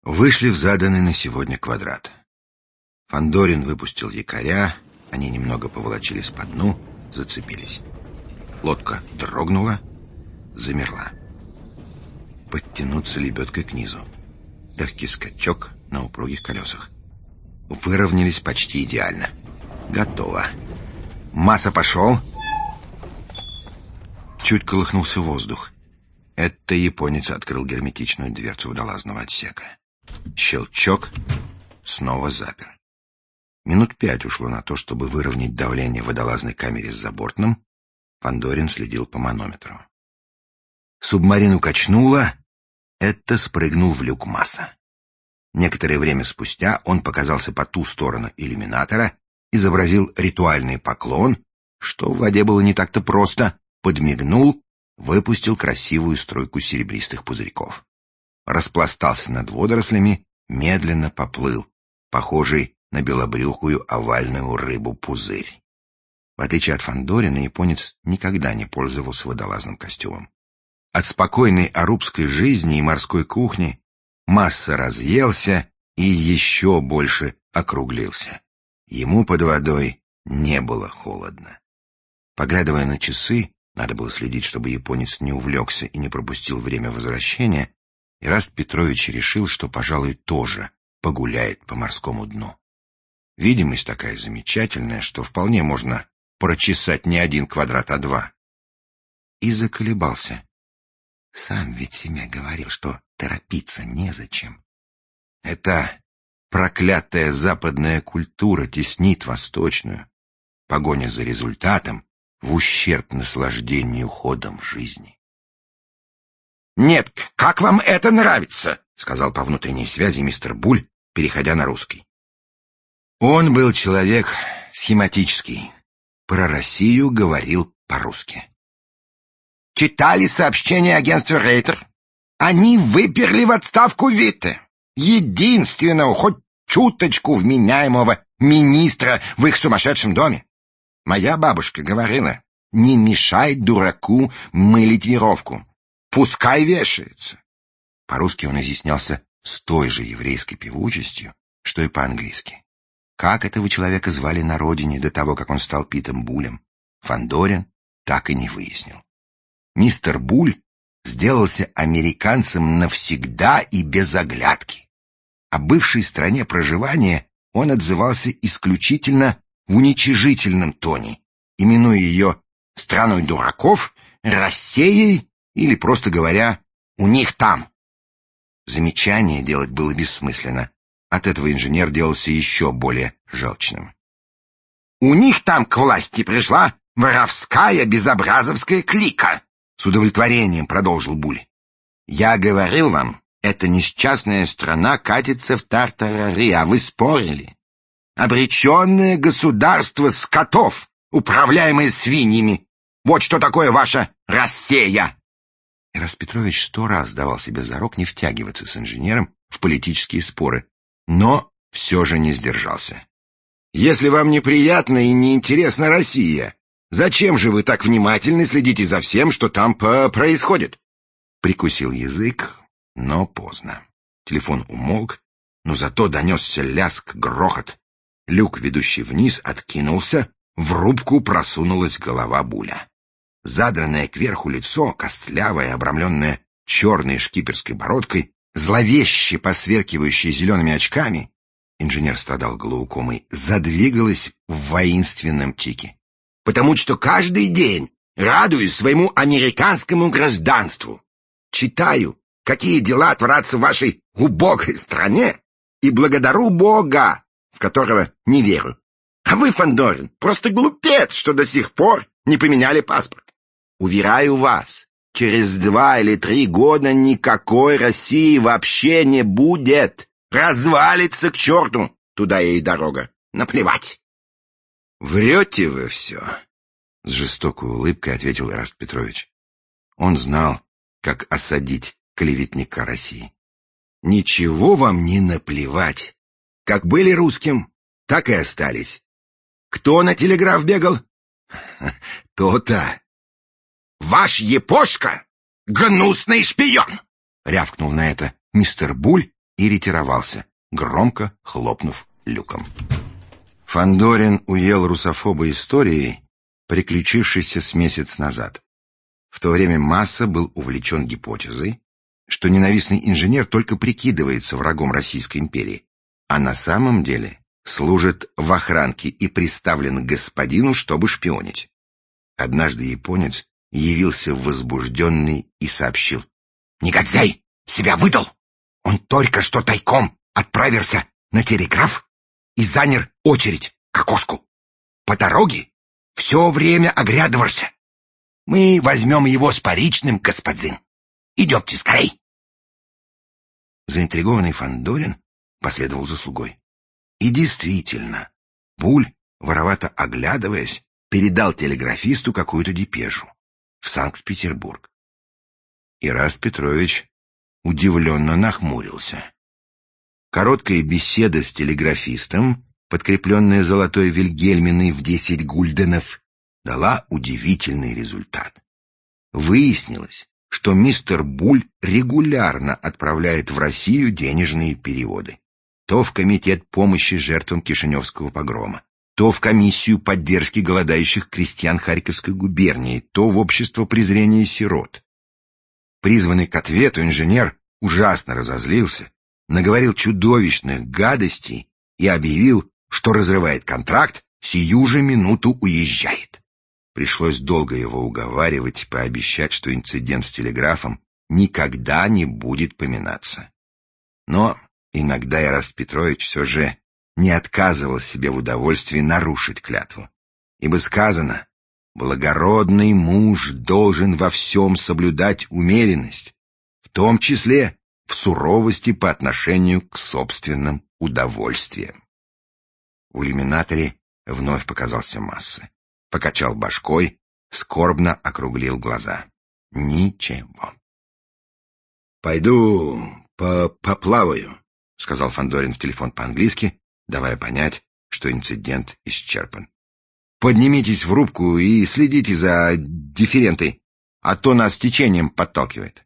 Вышли в заданный на сегодня квадрат. Фандорин выпустил якоря, они немного поволочились по дну, зацепились. Лодка дрогнула, замерла. Подтянуться лебедкой к низу. Легкий скачок на упругих колесах. Выровнялись почти идеально. Готово. Масса пошел. Чуть колыхнулся воздух. Это японец открыл герметичную дверцу водолазного отсека. Щелчок, снова запер. Минут 5 ушло на то, чтобы выровнять давление в водолазной камере с забортным. Фандорин следил по манометру. Субмарину качнуло. Это спрыгнул в люк Масса. Некоторое время спустя он показался по ту сторону иллюминатора, изобразил ритуальный поклон, что в воде было не так-то просто, подмигнул, выпустил красивую струйку серебристых пузырьков. Распластался над водорослями, медленно поплыл, похожий на белобрюхую овальную рыбу-пузырь. В отличие от Фандорина, японец никогда не пользовался водолазным костюмом. От спокойной арубской жизни и морской кухни Масса разъелся и еще больше округлился. Ему под водой не было холодно. Поглядывая на часы, надо было следить, чтобы японец не увлекся и не пропустил время возвращения, Ираст Петрович решил, что, пожалуй, тоже погуляет по морскому дну. Видимость такая замечательная, что вполне можно прочесать не 1 квадрат, а 2. И заколебался. Сам ведь себе говорил, что торопиться незачем. Эта проклятая западная культура теснит восточную. Погоня за результатом в ущерб наслаждению ходом жизни. «Нет, как вам это нравится?» — сказал по внутренней связи мистер Буль, переходя на русский. Он был человек схематический. Про Россию говорил по-русски. «Читали сообщение агентства Рейтер? Они выперли в отставку Витте, единственного, хоть чуточку вменяемого министра в их сумасшедшем доме. Моя бабушка говорила, не мешай дураку мылить веревку, пускай вешается». По-русски он изъяснялся с той же еврейской певучестью, что и по-английски. Как этого человека звали на родине до того, как он стал Питом Булем, Фандорин так и не выяснил. Мистер Буль сделался американцем навсегда и без оглядки. О бывшей стране проживания он отзывался исключительно в уничижительном тоне, именуя ее «страной дураков», «Россией» или, просто говоря, «у них там». Замечание делать было бессмысленно. От этого инженер делался еще более желчным. «У них там к власти пришла воровская безобразовская клика», — с удовлетворением продолжил Буль. «Я говорил вам, эта несчастная страна катится в тартарари, а вы спорили. Обреченное государство скотов, управляемое свиньями. Вот что такое ваша Россия!» Ираст Петрович 100 раз давал себе зарок не втягиваться с инженером в политические споры, но все же не сдержался. «Если вам неприятна и неинтересна Россия, зачем же вы так внимательно следите за всем, что там происходит?» Прикусил язык, но поздно. Телефон умолк, но зато донесся лязг, грохот. Люк, ведущий вниз, откинулся, в рубку просунулась голова Буля. Задранное кверху лицо, костлявое, обрамленное черной шкиперской бородкой, зловеще посверкивающее зелеными очками, инженер страдал глаукомой, задвигалось в воинственном тике. «Потому что каждый день радуюсь своему американскому гражданству. Читаю, какие дела творятся в вашей убогой стране, и благодарю Бога, в которого не верю. А вы, Фандорин, просто глупец, что до сих пор не поменяли паспорт. Уверяю вас, через 2 или 3 года никакой России вообще не будет. Развалится к черту, туда ей дорога. Наплевать». «Врете вы все», — с жестокой улыбкой ответил Ираст Петрович. Он знал, как осадить клеветника России. «Ничего вам не наплевать. Как были русским, так и остались. Кто на телеграф бегал? То-то. Ваш Епошка — гнусный шпион!» — рявкнул на это мистер Буль и ретировался, громко хлопнув люком. Фандорин уел русофоба историей, приключившейся с месяц назад. В то время Масса был увлечен гипотезой, что ненавистный инженер только прикидывается врагом Российской империи, а на самом деле служит в охранке и приставлен к господину, чтобы шпионить. Однажды японец явился возбужденный и сообщил: «Негодяй себя выдал! Он только что тайком отправился на телеграф и занял очередь к окошку. По дороге все время оглядывался. Мы возьмем его с паричным, господин. Идемте скорей!» Заинтригованный Фандорин последовал за слугой. И действительно, Буль, воровато оглядываясь, передал телеграфисту какую-то депешу в Санкт-Петербург. Ираст Петрович удивленно нахмурился. Короткая беседа с телеграфистом, подкрепленная золотой вильгельминой в 10 гульденов, дала удивительный результат. Выяснилось, что мистер Буль регулярно отправляет в Россию денежные переводы. То в Комитет помощи жертвам Кишиневского погрома, то в Комиссию поддержки голодающих крестьян Харьковской губернии, то в Общество презрения сирот. Призванный к ответу инженер ужасно разозлился, наговорил чудовищных гадостей и объявил, что разрывает контракт, сию же минуту уезжает. Пришлось долго его уговаривать и пообещать, что инцидент с телеграфом никогда не будет поминаться. Но иногда Ираст Петрович все же не отказывал себе в удовольствии нарушить клятву. Ибо сказано: благородный муж должен во всем соблюдать умеренность, в том числе в суровости по отношению к собственным удовольствиям. В иллюминаторе вновь показался Масса. Покачал башкой, скорбно округлил глаза. Ничего. «Пойду поплаваю», — сказал Фандорин в телефон по-английски, давая понять, что инцидент исчерпан. «Поднимитесь в рубку и следите за дифферентой, а то нас течением подталкивает».